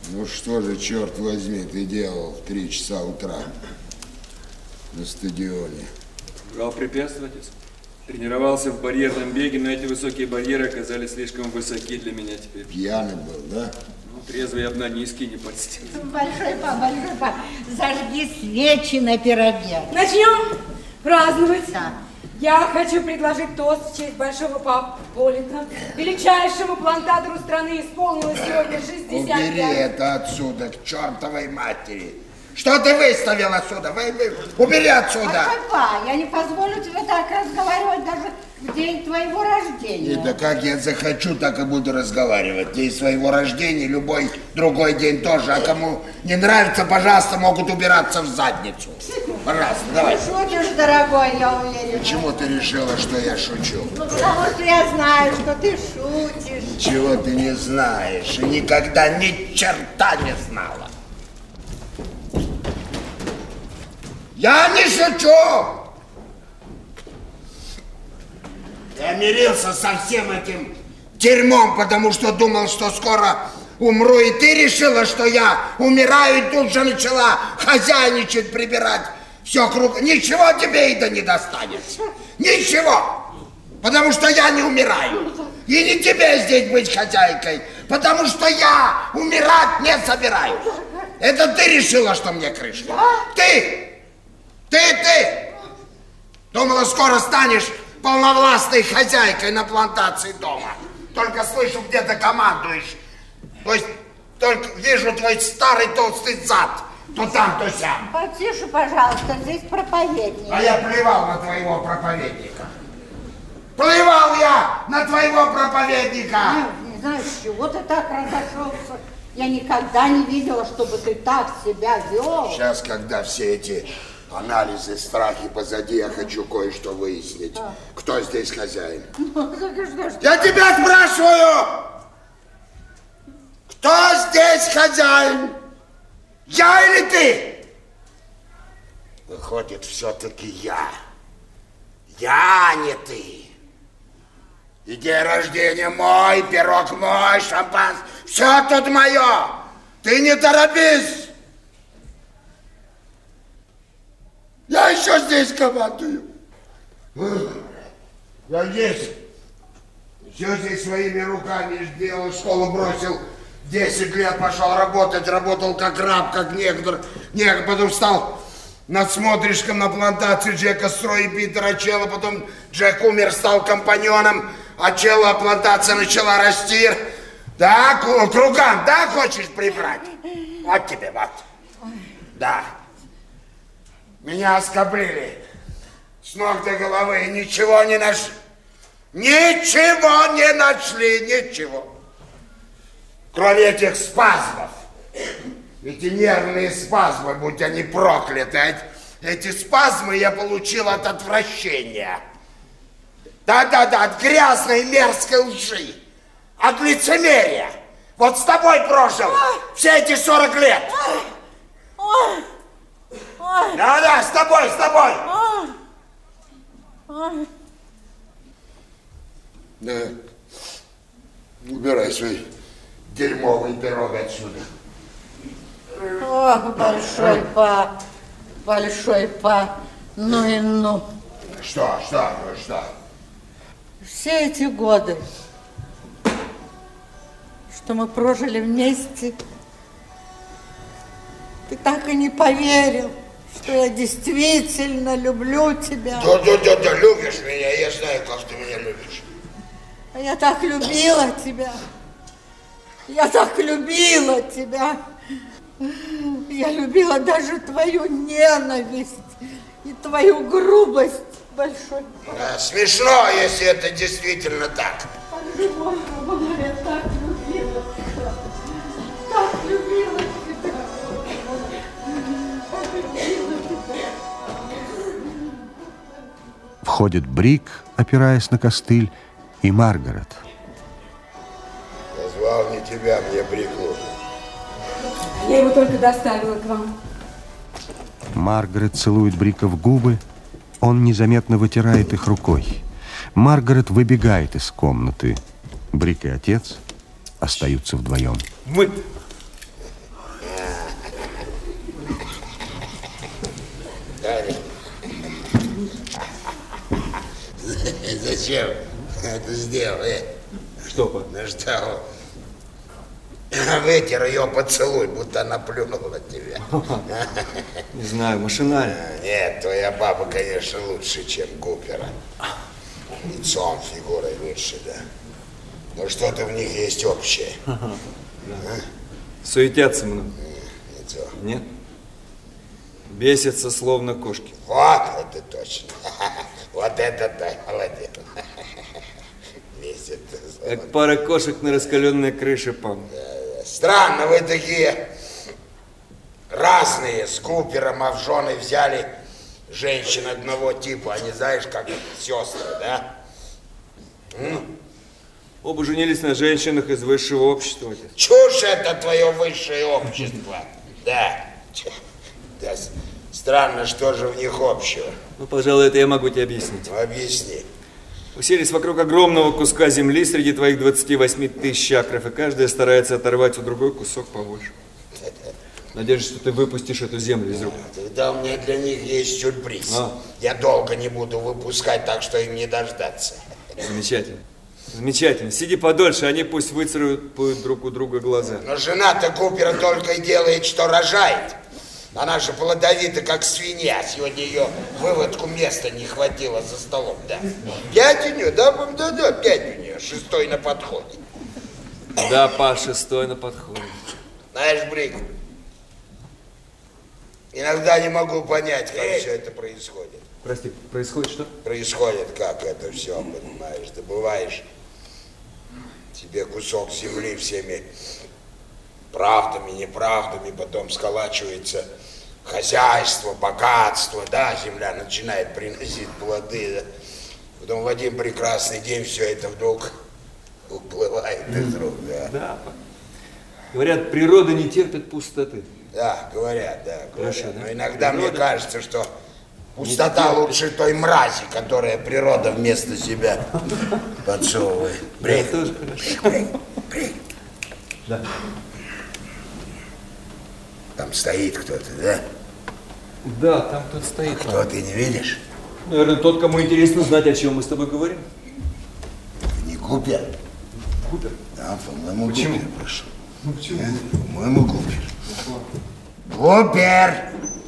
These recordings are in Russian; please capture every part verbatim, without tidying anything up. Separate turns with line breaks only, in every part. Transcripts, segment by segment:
Ну что же, черт возьми, ты делал в три часа утра на стадионе?
Брал препятствовать. Тренировался в барьерном беге, но эти высокие барьеры оказались слишком высоки для меня теперь.
Пьяный был, да?
Ну, трезвый я бы на низкий не подстил.
Большой па, большой па, зажги свечи на пироге.
Начнем праздновать.
Да.
Я хочу предложить тост в честь большого папы Полита. Величайшему плантатору страны исполнилось сегодня шестьдесят пять.
Убери это отсюда, к чертовой матери. Что ты выставил отсюда? Вы, вы, убери отсюда.
Большой па, я не позволю тебе так разговаривать даже в день твоего рождения.
И да как я захочу, так и буду разговаривать. День своего рождения, любой другой день тоже. А кому не нравится, пожалуйста, могут убираться в задницу. Пожалуйста, давай.
Ты шутишь, дорогой, я уверена.
Почему ты решила, что я шучу?
Ну, потому что я знаю, что ты шутишь.
Чего ты не знаешь и никогда ни черта не знала. Я не шучу! Я мирился со всем этим дерьмом, потому что думал, что скоро умру, и ты решила, что я умираю, и тут же начала хозяйничать, прибирать все круг. Ничего тебе, Ида, не достанется. Ничего. Потому что я не умираю. И не тебе здесь быть хозяйкой, потому что я умирать не собираюсь. Это ты решила, что мне крышка? Ты! Ты, ты! Думала, скоро станешь полновластной хозяйкой на плантации дома. Только слышу, где ты командуешь. То есть, только вижу твой старый толстый зад. То там, то сям.
Потише, пожалуйста, здесь проповедник.
А я плевал на твоего проповедника. Плевал я на твоего проповедника.
Не, не знаю, с чего ты так разошелся. Я никогда не видела, чтобы ты так себя вел.
Сейчас, когда все эти анализы, страхи позади, я хочу кое-что выяснить. А. Кто здесь хозяин?
Ну, так и что ж...
Я тебя спрашиваю! Кто здесь хозяин? Я или ты? Выходит, все-таки я. Я, а не ты. И день рождения мой, пирог мой, шампанское. Все тут мое. Ты не торопись. Я еще здесь командую. Я здесь. Все здесь своими руками сделал, школу бросил. Десять лет пошел работать, работал как раб, как негр. Негр, потом стал надсмотрщиком на плантации Джека Строя и Питера Челла. Потом Джек умер, стал компаньоном, а Челла плантация начала расти. Да, круган, да, хочешь прибрать? Вот тебе, вот. Да. Меня оскоблили с ног до головы, ничего не нашли. Ничего не нашли, ничего. Кроме этих спазмов. Эти нервные спазмы, будь они прокляты. Эти спазмы я получил от отвращения. Да-да-да, от грязной мерзкой лжи. От лицемерия. Вот с тобой прожил все эти сорок лет. Да-да, с тобой, с тобой. Да. Убирай свой дерьмовый пирог отсюда.
Ох, большой па, большой па, ну и ну.
Что, что, что?
Все эти годы, что мы прожили вместе, ты так и не поверил, что я действительно люблю тебя.
Да, да, да, да, любишь меня, я знаю, как ты меня любишь.
А я так любила тебя. Я так любила тебя. Я любила даже твою ненависть и твою грубость, большой.
Да, смешно, если это действительно так.
Боже мой, я так любила тебя. Так любила тебя. Так любила тебя.
Входит Брик, опираясь на костыль, и Маргарет.
Позвал не тебя, мне Брик нужен.
Я его только доставила к вам.
Маргарет целует Брика в губы, он незаметно вытирает их рукой. Маргарет выбегает из комнаты. Брик и отец остаются вдвоем.
Мы...
зачем это сделал? Э?
Что, па?
Ну что, вытер ее поцелуй, будто она плюнула на тебя.
Не знаю, машинально.
Нет, твоя баба, конечно, лучше, чем Купера. Лицом, фигурой лучше, да. Но что-то в них есть общее.
А? Суетятся много.
Не то.
Нет? Бесятся, словно кошки.
Вот это точно. Вот это да, молодец. Бесится.
Как пара кошек на раскаленной крыше, пам.
Странно, вы такие разные. С Купером, а в жены взяли женщин одного типа. Они, знаешь, как сестры, да? М?
Оба женились на женщинах из высшего общества. Отец.
Чушь это твое высшее общество. Да. Да. Странно, что же в них общего.
Ну, пожалуй, это я могу тебе объяснить.
Объясни.
Уселись вокруг огромного куска земли среди твоих двадцати восьми тысяч чакрав, и каждая старается оторвать у другой кусок побольше. Надеюсь, что ты выпустишь эту землю из рук.
Тогда у меня для них есть сюрприз.
А.
Я долго не буду выпускать, так что им не дождаться.
Замечательно. Замечательно. Сиди подольше, они пусть выцарапают друг у друга глаза.
Но жена-то Купера только и делает, что рожает. Она же плодовита, как свинья. Сегодня ее выводку места не хватило за столом, да. Пять у нее, да, да, да, пять у нее. Шестой на подходе.
Да, па, шестой на подходе.
Знаешь, Брик, иногда не могу понять, как все это происходит.
Прости, происходит что?
Происходит, как это все, понимаешь. Добываешь тебе кусок земли всеми правдами, неправдами, потом сколачивается хозяйство, богатство, да, земля начинает приносить плоды, да. Потом в один прекрасный день все это вдруг уплывает из рук, да.
Да, па. Говорят, природа не терпит пустоты.
Да, говорят, да, говорят.
Хорошо, да?
Но иногда
Природа...
мне кажется, что пустота лучше той мрази, которая природа вместо себя подсовывает. Брик,
Да, тоже хорошо.
брик, брик.
Да.
Там стоит кто-то, да?
Да, там кто-то стоит.
Кто, ты не видишь?
Наверное, тот, кому интересно знать, о чем мы с тобой говорим.
Не Купер?
Купер?
Да, по-моему,
Почему?
Купер пришел. Ну, почему? Нет, по-моему, Купер. Купер!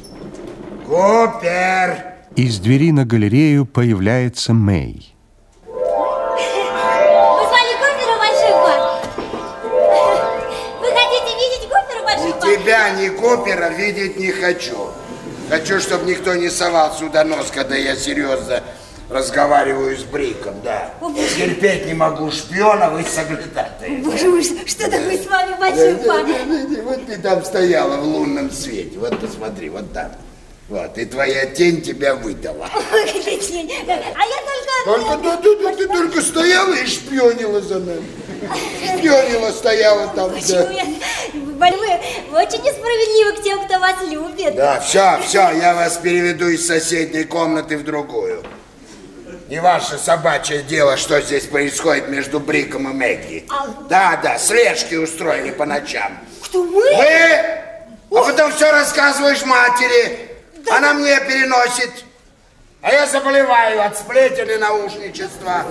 Купер!
Из двери на галерею появляется Мэй.
Вы звали Купера, большой пап? Вы хотите видеть Купера, большой пап?
Ни тебя, ни Купера видеть не хочу. Хочу, чтобы никто не совал сюда нос, когда я серьезно разговариваю с Бриком, да.
О, боже.
Терпеть не могу шпионов и соглядатаев.
Боже мой, что, что такое с вами, большой пап?
Вот ты там стояла в лунном свете. Вот посмотри, вот там. Вот, и твоя тень тебя выдала.
Ой, какая тень. А я только...
Только, да, да, да, ты только стояла и шпионила за нами. Шпионила, стояла там.
Почему
Да.
я... Вы, вы очень несправедливы к тем, кто вас любит.
Да, все, все, я вас переведу из соседней комнаты в другую. Не ваше собачье дело, что здесь происходит между Бриком и Мэгги.
А-
Да, да, слежки устроили по ночам.
Кто мы?
Вы? А потом все рассказываешь матери. Она мне переносит. А я заболеваю от сплетен и наушничества.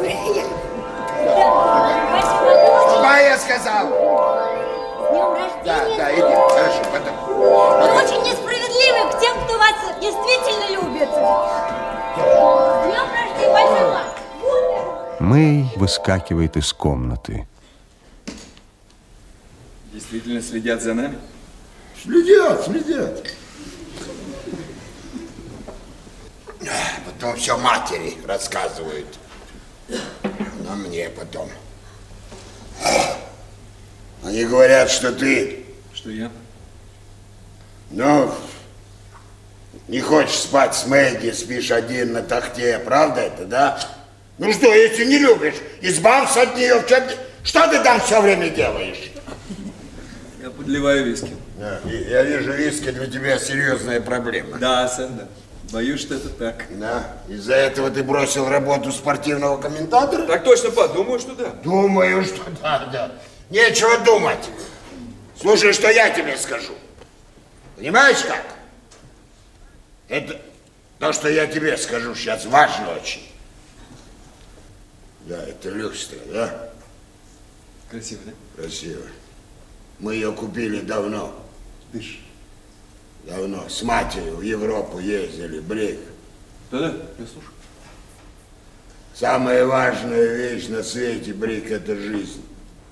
Что я сказал?
С днем рождения.
Да, да, иди, хорошо, потом.
Вы очень несправедливы к тем, кто вас действительно любит. С днем рождения, большой пап.
Мэй выскакивает из комнаты.
Действительно следят за нами?
Следят, следят. Потом все матери рассказывают. Но мне потом. Они говорят, что ты,
Что я?
ну, не хочешь спать с Мэгги, спишь один на тахте. Правда это, да? Ну что, если не любишь, избавься от нее. Что ты там все время делаешь?
Я подливаю виски.
Да, я вижу, виски для тебя серьезная проблема.
Да, Сэм, да. Боюсь, что это так.
Да. Из-за этого ты бросил работу спортивного комментатора?
Так точно, па, думаю, что да.
Думаю, что да, да. Нечего думать. Слушай, что я тебе скажу. Понимаешь как? Это то, что я тебе скажу сейчас, важно очень. Да, это люстра, да?
Красиво, да?
Красиво. Мы ее купили давно.
Дышь.
Давно. С матерью в Европу ездили, Брик.
Да-да, я слушаю.
Самая важная вещь на свете, Брик, это жизнь.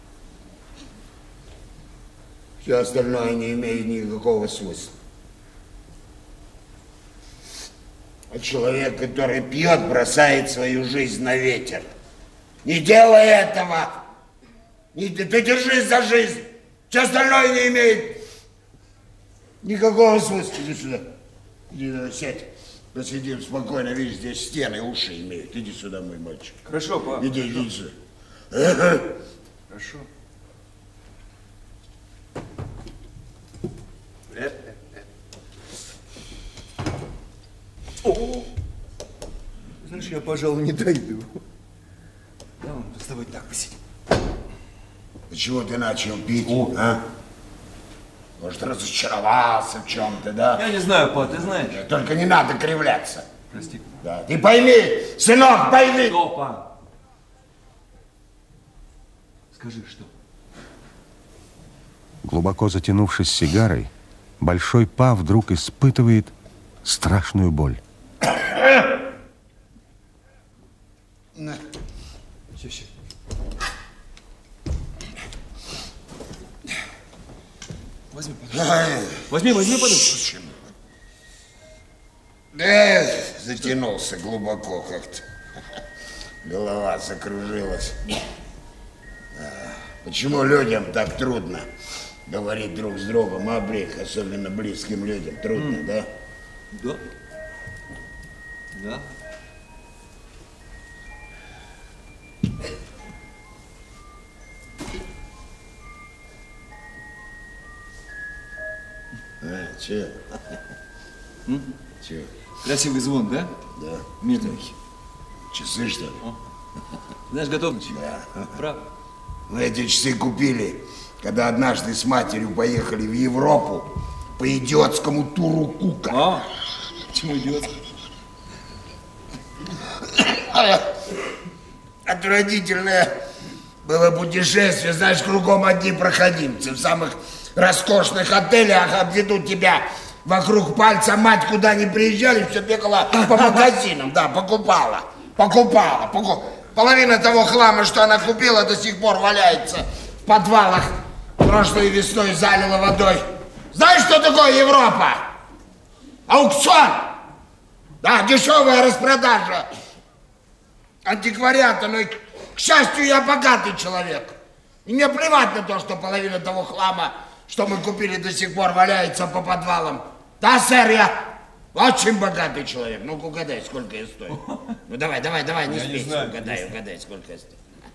Все остальное не имеет никакого смысла. А человек, который пьет, бросает свою жизнь на ветер. Не делай этого! Не, ты, ты держись за жизнь! Все остальное не имеет никакого смысла. Иди сюда. Иди сюда, сядь. Посидим спокойно. Видишь, здесь стены, уши имеют. Иди сюда, мой мальчик.
Хорошо, пап.
Иди, иди сюда.
Хорошо. О! Знаешь, я, пожалуй, не дойду. Да, вон, с тобой так посидим.
Почему ты начал пить, а? Может, разочаровался в чем-то, да?
Я не знаю, па, ты знаешь.
Только не надо кривляться.
Прости.
Да. Ты пойми, сынок, пойми.
Что, па? Скажи, что?
Глубоко затянувшись сигарой, Большой Па вдруг испытывает страшную боль.
На.
Все, все. Возьми, пожалуйста. Возьми, возьми, подожди.
Да, затянулся глубоко как-то. Голова закружилась. Почему людям так трудно говорить друг с другом, а, Брик, особенно близким людям? Трудно, mm. да?
Да. Да.
А, че?
М?
Че?
Красивый звон, да?
Да.
Медный.
Часы, что ли?
О. Знаешь, готовность?
Да.
Правда.
Мы эти часы купили, когда однажды с матерью поехали в Европу по идиотскому туру Кука.
А? Почему идиотский?
Отвратительное было путешествие, знаешь, кругом одни проходимцы. В самых роскошных отелях обведут тебя вокруг пальца. Мать куда ни приезжали, все бегала по магазинам, да, покупала, покупала, покупала. Половина того хлама, что она купила, до сих пор валяется в подвалах. Прошлой весной залила водой. Знаешь, что такое Европа? Аукцион! Да, дешевая распродажа антиквариата, но, к счастью, я богатый человек. И мне плевать на то, что половина того хлама, что мы купили, до сих пор валяется по подвалам. Да, сэр, я очень богатый человек. Ну-ка, угадай, сколько я стою. Ну, давай, давай, давай, не спейся. Угадай, угадай, сколько я стою.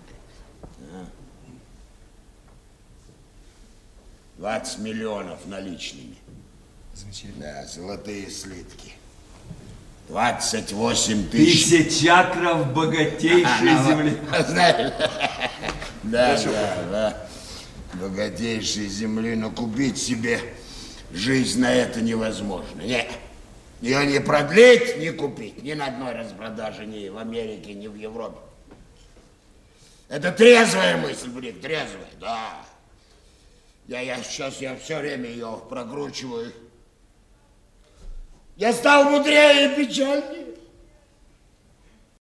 двадцать миллионов наличными.
Замечательно.
Да, золотые слитки. двадцать восемь тысяч.
Тысяча чакрав богатейшей земли.
Знаешь, да, да, да. Богатейшей земли, но купить себе жизнь на это невозможно. Нет. Ее не продлить, не купить. Ни на одной распродаже, ни в Америке, ни в Европе. Это трезвая мысль, блин, трезвая, да. Я, я сейчас я все время ее прокручиваю. Я стал мудрее и печальнее.